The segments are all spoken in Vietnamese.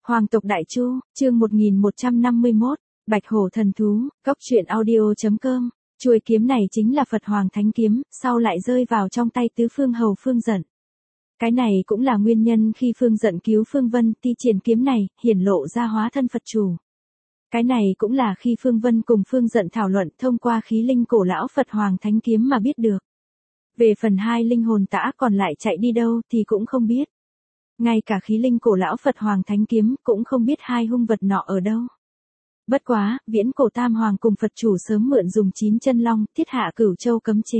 Hoàng tộc Đại Chu, chương 1151, Bạch Hổ thần thú, góc truyện audio.com. Chuôi kiếm này chính là Phật Hoàng Thánh kiếm, sau lại rơi vào trong tay tứ phương hầu Phương Dận. Cái này cũng là nguyên nhân khi Phương Dận cứu Phương Vân thi triển kiếm này, hiển lộ ra hóa thân Phật chủ. Cái này cũng là khi Phương Vân cùng Phương Dận thảo luận thông qua khí linh cổ lão Phật Hoàng Thánh kiếm mà biết được. Về phần hai linh hồn tã còn lại chạy đi đâu thì cũng không biết. Ngay cả khí linh cổ lão Phật Hoàng Thánh kiếm cũng không biết hai hung vật nọ ở đâu. Bất quá, viễn cổ Tam Hoàng cùng Phật chủ sớm mượn dùng 9 chân long, thiết hạ Cửu Châu cấm chế.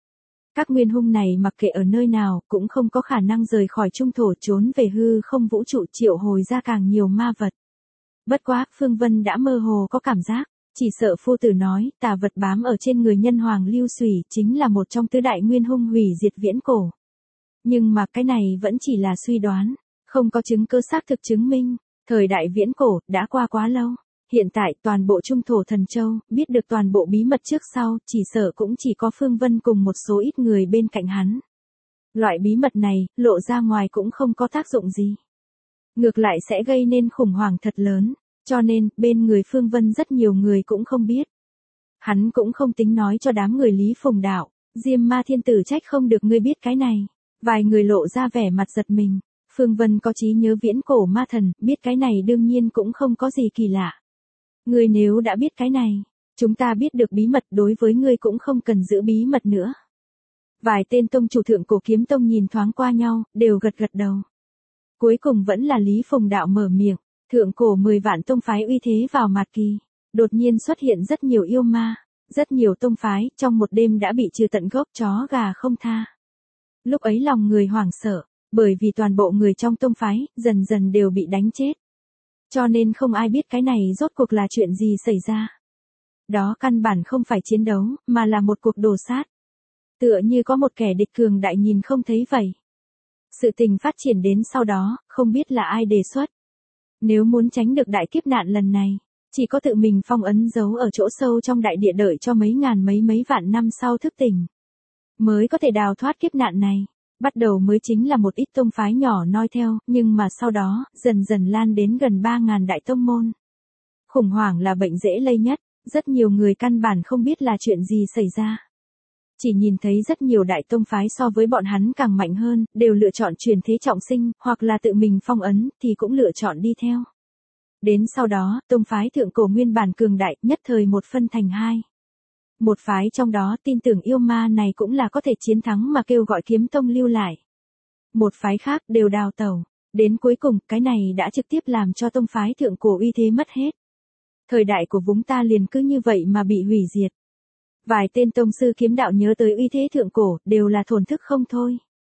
Các nguyên hung này mặc kệ ở nơi nào cũng không có khả năng rời khỏi trung thổ trốn về hư không vũ trụ triệu hồi ra càng nhiều ma vật. Bất quá, Phương Vân đã mơ hồ có cảm giác, chỉ sợ phu tử nói tà vật bám ở trên người nhân hoàng Lưu Xùy chính là một trong tứ đại nguyên hung hủy diệt viễn cổ. Nhưng mà cái này vẫn chỉ là suy đoán, không có chứng cơ xác thực chứng minh, thời đại viễn cổ đã qua quá lâu. Hiện tại toàn bộ trung thổ Thần Châu, biết được toàn bộ bí mật trước sau, chỉ sợ cũng chỉ có Phương Vân cùng một số ít người bên cạnh hắn. Loại bí mật này, lộ ra ngoài cũng không có tác dụng gì. Ngược lại sẽ gây nên khủng hoảng thật lớn, cho nên, bên người Phương Vân rất nhiều người cũng không biết. Hắn cũng không tính nói cho đám người Lý Phùng Đạo, Diêm Ma Thiên Tử trách không được ngươi biết cái này. Vài người lộ ra vẻ mặt giật mình. Phương Vân có trí nhớ viễn cổ ma thần, biết cái này đương nhiên cũng không có gì kỳ lạ. Ngươi nếu đã biết cái này, chúng ta biết được bí mật đối với ngươi cũng không cần giữ bí mật nữa. Vài tên tông chủ thượng cổ kiếm tông nhìn thoáng qua nhau, đều gật gật đầu. Cuối cùng vẫn là Lý Phùng Đạo mở miệng, thượng cổ 10 vạn tông phái uy thế vào mạt kỳ. Đột nhiên xuất hiện rất nhiều yêu ma, rất nhiều tông phái, trong một đêm đã bị trừ tận gốc chó gà không tha. Lúc ấy lòng người hoảng sợ, bởi vì toàn bộ người trong tông phái, dần dần đều bị đánh chết. Cho nên không ai biết cái này rốt cuộc là chuyện gì xảy ra. Đó căn bản không phải chiến đấu, mà là một cuộc đồ sát. Tựa như có một kẻ địch cường đại nhìn không thấy vậy. Sự tình phát triển đến sau đó, không biết là ai đề xuất. Nếu muốn tránh được đại kiếp nạn lần này, chỉ có tự mình phong ấn giấu ở chỗ sâu trong đại địa đợi cho mấy ngàn mấy vạn năm sau thức tỉnh. Mới có thể đào thoát kiếp nạn này. Bắt đầu mới chính là một ít tông phái nhỏ noi theo, nhưng mà sau đó, dần dần lan đến gần 3.000 đại tông môn. Khủng hoảng là bệnh dễ lây nhất, rất nhiều người căn bản không biết là chuyện gì xảy ra. Chỉ nhìn thấy rất nhiều đại tông phái so với bọn hắn càng mạnh hơn, đều lựa chọn truyền thế trọng sinh, hoặc là tự mình phong ấn, thì cũng lựa chọn đi theo. Đến sau đó, tông phái thượng cổ nguyên bản cường đại, nhất thời một phân thành hai. Một phái trong đó tin tưởng yêu ma này cũng là có thể chiến thắng mà kêu gọi kiếm tông lưu lại. Một phái khác đều đào tẩu. Đến cuối cùng, cái này đã trực tiếp làm cho tông phái thượng cổ uy thế mất hết. Thời đại của chúng ta liền cứ như vậy mà bị hủy diệt. Vài tên tông sư kiếm đạo nhớ tới uy thế thượng cổ, đều là thổn thức không thôi.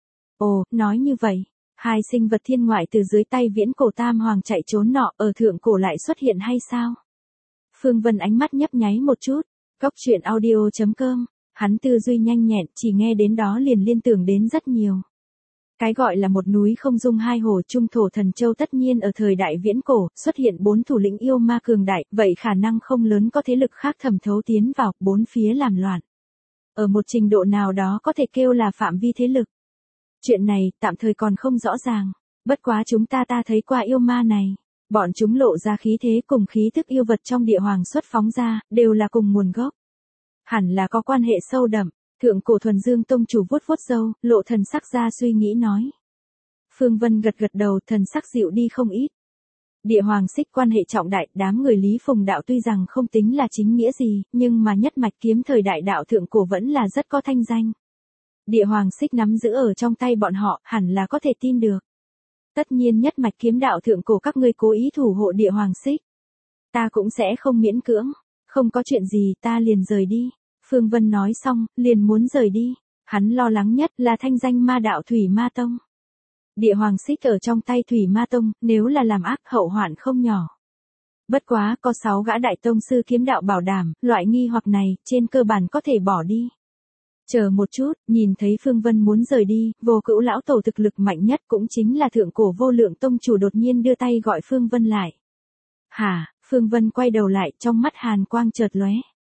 Ồ, nói như vậy, hai sinh vật thiên ngoại từ dưới tay viễn cổ Tam Hoàng chạy trốn nọ ở thượng cổ lại xuất hiện hay sao? Phương Vân ánh mắt nhấp nháy một chút. Góc truyện audio.com, hắn tư duy nhanh nhẹn, chỉ nghe đến đó liền liên tưởng đến rất nhiều. Cái gọi là một núi không dung hai hồ trung thổ Thần Châu tất nhiên ở thời đại viễn cổ, xuất hiện 4 thủ lĩnh yêu ma cường đại, vậy khả năng không lớn có thế lực khác thẩm thấu tiến vào, bốn phía làm loạn. Ở một trình độ nào đó có thể kêu là phạm vi thế lực. Chuyện này, tạm thời còn không rõ ràng, bất quá chúng ta thấy qua yêu ma này. Bọn chúng lộ ra khí thế cùng khí thức yêu vật trong địa hoàng xuất phóng ra, đều là cùng nguồn gốc. Hẳn là có quan hệ sâu đậm, thượng cổ Thuần Dương tông chủ vuốt râu, lộ thần sắc ra suy nghĩ nói. Phương Vân gật gật đầu, thần sắc dịu đi không ít. Địa hoàng xích quan hệ trọng đại, đám người Lý Phùng Đạo tuy rằng không tính là chính nghĩa gì, nhưng mà nhất mạch kiếm thời đại đạo thượng cổ vẫn là rất có thanh danh. Địa hoàng xích nắm giữ ở trong tay bọn họ, hẳn là có thể tin được. Tất nhiên nhất mạch kiếm đạo thượng cổ các ngươi cố ý thủ hộ địa hoàng xích. Ta cũng sẽ không miễn cưỡng, không có chuyện gì ta liền rời đi. Phương Vân nói xong, liền muốn rời đi. Hắn lo lắng nhất là thanh danh ma đạo Thủy Ma Tông. Địa hoàng xích ở trong tay Thủy Ma Tông, nếu là làm ác hậu hoạn không nhỏ. Bất quá, có 6 gã đại tông sư kiếm đạo bảo đảm, loại nghi hoặc này, trên cơ bản có thể bỏ đi. Chờ một chút, nhìn thấy Phương Vân muốn rời đi, Vô Cữu lão tổ thực lực mạnh nhất cũng chính là thượng cổ Vô Lượng tông chủ đột nhiên đưa tay gọi Phương Vân lại. Hả? Phương Vân quay đầu lại, trong mắt hàn quang chợt lóe.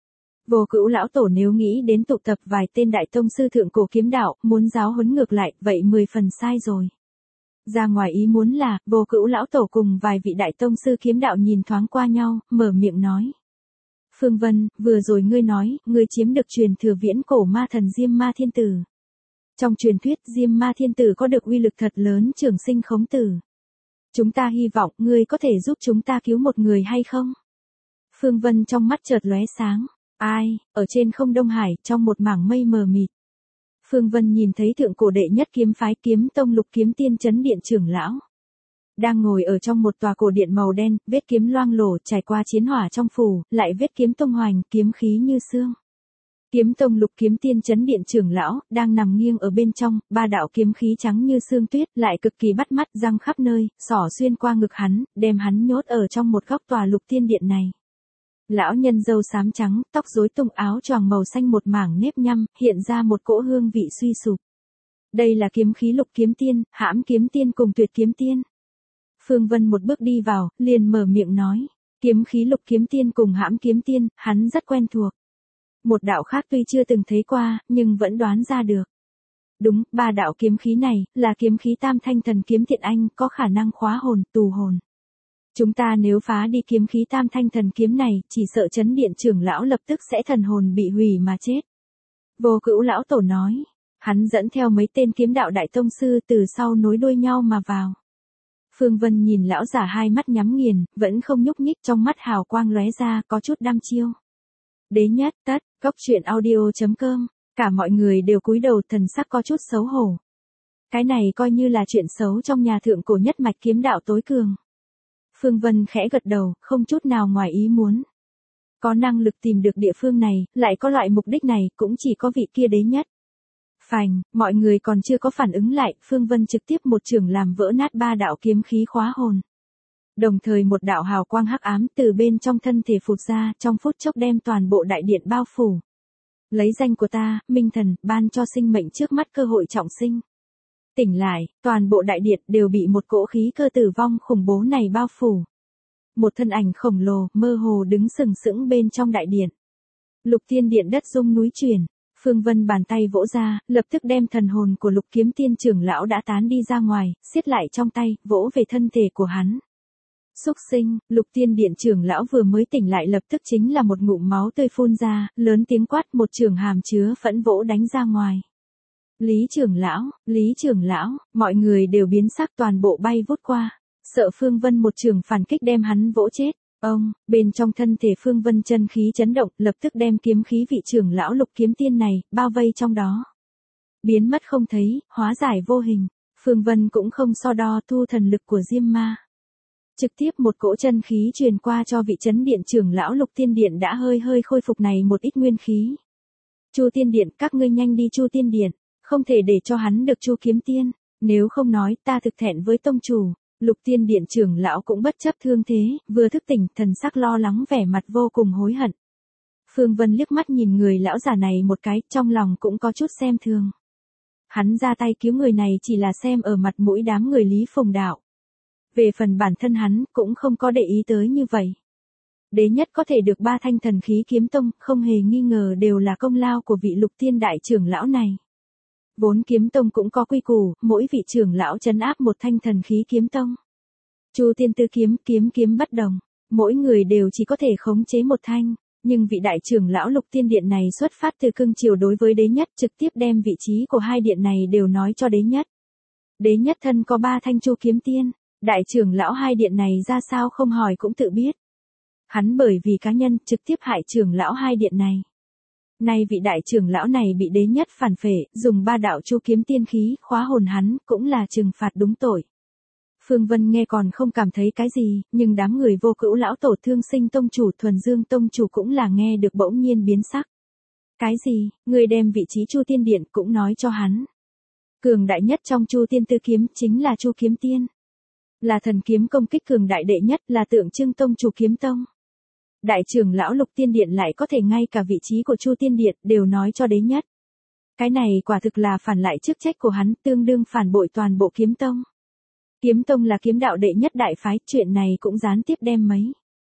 Vô Cữu lão tổ nếu nghĩ đến tụ tập vài tên đại tông sư thượng cổ kiếm đạo, muốn giáo huấn ngược lại, vậy 10 phần sai rồi. Ra ngoài ý muốn là, Vô Cữu lão tổ cùng vài vị đại tông sư kiếm đạo nhìn thoáng qua nhau, mở miệng nói. Phương Vân, vừa rồi ngươi nói, ngươi chiếm được truyền thừa viễn cổ ma thần Diêm Ma Thiên Tử. Trong truyền thuyết Diêm Ma Thiên Tử có được uy lực thật lớn trường sinh khống tử. Chúng ta hy vọng ngươi có thể giúp chúng ta cứu một người hay không? Phương Vân trong mắt chợt lóe sáng. Ai, ở trên không Đông Hải, trong một mảng mây mờ mịt. Phương Vân nhìn thấy thượng cổ đệ nhất kiếm phái Kiếm Tông Lục Kiếm Tiên Chấn Điện trưởng lão. Đang ngồi ở trong một tòa cổ điện màu đen, vết kiếm loang lổ trải qua chiến hỏa trong phủ, lại vết kiếm tung hoành, kiếm khí như xương. Kiếm Tông Lục Kiếm Tiên Chấn Điện trưởng lão, đang nằm nghiêng ở bên trong, ba đạo kiếm khí trắng như xương tuyết, lại cực kỳ bắt mắt răng khắp nơi, xỏ xuyên qua ngực hắn, đem hắn nhốt ở trong một góc tòa Lục Tiên Điện này. Lão nhân râu xám trắng, tóc rối tung áo choàng màu xanh một mảng nếp nhăm, hiện ra một cỗ hương vị suy sụp. Đây là kiếm khí Lục Kiếm Tiên, Hãm Kiếm Tiên cùng Tuyệt Kiếm Tiên. Phương Vân một bước đi vào, liền mở miệng nói, kiếm khí Lục Kiếm Tiên cùng Hãm Kiếm Tiên, hắn rất quen thuộc. Một đạo khác tuy chưa từng thấy qua, nhưng vẫn đoán ra được. Đúng, ba đạo kiếm khí này, là kiếm khí Tam Thanh Thần Kiếm Thiện Anh, có khả năng khóa hồn, tù hồn. Chúng ta nếu phá đi kiếm khí Tam Thanh Thần Kiếm này, chỉ sợ Chấn Điện trưởng lão lập tức sẽ thần hồn bị hủy mà chết. Vô Cữu lão tổ nói, hắn dẫn theo mấy tên kiếm đạo đại tông sư từ sau nối đuôi nhau mà vào. Phương Vân nhìn lão giả hai mắt nhắm nghiền, vẫn không nhúc nhích, trong mắt hào quang lóe ra, có chút đăm chiêu. Đế nhất, tất, goctruyện.audio.com, cả mọi người đều cúi đầu, thần sắc có chút xấu hổ. Cái này coi như là chuyện xấu trong nhà thượng cổ nhất mạch kiếm đạo tối cường. Phương Vân khẽ gật đầu, không chút nào ngoài ý muốn. Có năng lực tìm được địa phương này, lại có loại mục đích này, cũng chỉ có vị kia đế nhất. Phành, mọi người còn chưa có phản ứng lại, Phương Vân trực tiếp một chưởng làm vỡ nát ba đạo kiếm khí khóa hồn. Đồng thời một đạo hào quang hắc ám từ bên trong thân thể phụt ra, trong phút chốc đem toàn bộ đại điện bao phủ. Lấy danh của ta, Minh Thần, ban cho sinh mệnh trước mắt cơ hội trọng sinh. Tỉnh lại, toàn bộ đại điện đều bị một cỗ khí cơ tử vong khủng bố này bao phủ. Một thân ảnh khổng lồ, mơ hồ đứng sừng sững bên trong đại điện. Lục Tiên Điện đất rung núi chuyển. Phương Vân bàn tay vỗ ra, lập tức đem thần hồn của Lục Kiếm Tiên trưởng lão đã tán đi ra ngoài, siết lại trong tay, vỗ về thân thể của hắn. Xúc sinh, Lục Tiên Điện trưởng lão vừa mới tỉnh lại lập tức chính là một ngụm máu tươi phun ra, lớn tiếng quát, một trường hàm chứa phẫn vỗ đánh ra ngoài. Lý trưởng lão, mọi người đều biến sắc, toàn bộ bay vút qua, sợ Phương Vân một trường phản kích đem hắn vỗ chết. Ông, bên trong thân thể Phương Vân chân khí chấn động, lập tức đem kiếm khí vị trưởng lão Lục Kiếm Tiên này, bao vây trong đó. Biến mất không thấy, hóa giải vô hình. Phương Vân cũng không so đo thu thần lực của Diêm Ma. Trực tiếp một cỗ chân khí truyền qua cho vị Chấn Điện trưởng lão Lục Tiên Điện đã hơi khôi phục này một ít nguyên khí. Chu Tiên Điện, các ngươi nhanh đi Chu Tiên Điện, không thể để cho hắn được Chu Kiếm Tiên, nếu không nói ta thực thẹn với tông chủ. Lục Tiên Điện trưởng lão cũng bất chấp thương thế, vừa thức tỉnh, thần sắc lo lắng vẻ mặt vô cùng hối hận. Phương Vân liếc mắt nhìn người lão già này một cái, trong lòng cũng có chút xem thường. Hắn ra tay cứu người này chỉ là xem ở mặt mũi đám người Lý Phùng đạo. Về phần bản thân hắn, cũng không có để ý tới như vậy. Đế nhất có thể được 3 thanh thần khí kiếm tông, không hề nghi ngờ đều là công lao của vị Lục Tiên đại trưởng lão này. Vốn kiếm tông cũng có quy củ, mỗi vị trưởng lão trấn áp một thanh thần khí kiếm tông. Chu Tiên Tư kiếm bất đồng, mỗi người đều chỉ có thể khống chế một thanh, nhưng vị đại trưởng lão Lục Tiên Điện này xuất phát từ cương triều đối với đế nhất, trực tiếp đem vị trí của hai điện này đều nói cho đế nhất. Đế nhất thân có 3 thanh Chu Kiếm Tiên, đại trưởng lão hai điện này ra sao không hỏi cũng tự biết. Hắn bởi vì cá nhân trực tiếp hại trưởng lão hai điện này. Nay vị đại trưởng lão này bị đế nhất phản phệ, dùng 3 đạo Chu Kiếm Tiên khí khóa hồn hắn, cũng là trừng phạt đúng tội. Phương Vân nghe còn không cảm thấy cái gì, nhưng đám người Vô Cữu lão tổ, Thương Sinh tông chủ, Thuần Dương tông chủ cũng là nghe được bỗng nhiên biến sắc. Cái gì, người đem vị trí Chu Tiên Điện cũng nói cho hắn. Cường đại nhất trong Chu Tiên Tư kiếm chính là Chu Kiếm Tiên. Là thần kiếm công kích cường đại đệ nhất, là tượng trưng tông chủ kiếm tông. Đại trưởng lão Lục Tiên Điện lại có thể ngay cả vị trí của Chu Tiên Điện đều nói cho đế nhất. Cái này quả thực là phản lại chức trách của hắn, tương đương phản bội toàn bộ kiếm tông. Kiếm tông là kiếm đạo đệ nhất đại phái, chuyện này cũng gián tiếp đem mấy.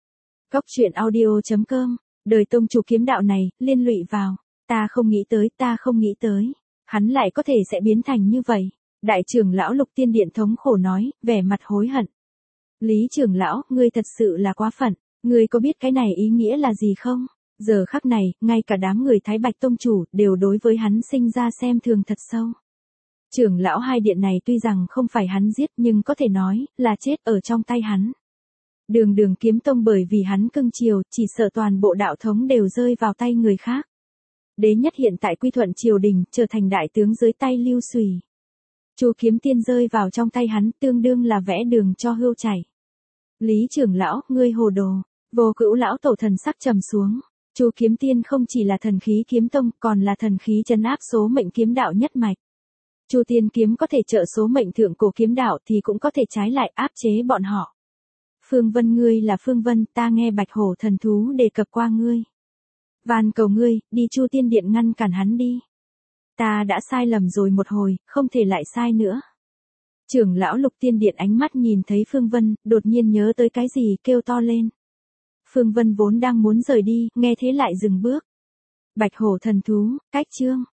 Goctruyện.audio.com, đời tông chủ kiếm đạo này, liên lụy vào. Ta không nghĩ tới. Hắn lại có thể sẽ biến thành như vậy. Đại trưởng lão Lục Tiên Điện thống khổ nói, vẻ mặt hối hận. Lý trưởng lão, ngươi thật sự là quá phận, ngươi có biết cái này ý nghĩa là gì không? Giờ khắc này, ngay cả đám người Thái Bạch Tông chủ đều đối với hắn sinh ra xem thường thật sâu. Trưởng lão hai điện này tuy rằng không phải hắn giết nhưng có thể nói là chết ở trong tay hắn. Đường Đường Kiếm Tông bởi vì hắn cưng chiều, chỉ sợ toàn bộ đạo thống đều rơi vào tay người khác. Đế Nhất hiện tại quy thuận triều đình, trở thành đại tướng dưới tay Lưu Xùy. Chu Kiếm Tiên rơi vào trong tay hắn, tương đương là vẽ đường cho hươu chảy. Lý trưởng lão, ngươi hồ đồ. Vô Cữu lão tổ thần sắc trầm xuống. Chu Kiếm Tiên không chỉ là thần khí kiếm tông, còn là thần khí trấn áp số mệnh kiếm đạo nhất mạch. Chu Tiên kiếm có thể trợ số mệnh thượng cổ kiếm đạo thì cũng có thể trái lại áp chế bọn họ. Phương Vân, ngươi là Phương Vân, ta nghe Bạch Hổ thần thú đề cập qua ngươi. Van cầu ngươi, đi Chu Tiên Điện ngăn cản hắn đi. Ta đã sai lầm rồi một hồi, không thể lại sai nữa. Trưởng lão Lục Tiên Điện ánh mắt nhìn thấy Phương Vân, đột nhiên nhớ tới cái gì, kêu to lên. Phương Vân vốn đang muốn rời đi, nghe thế lại dừng bước. Bạch Hổ thần thú, cách chương.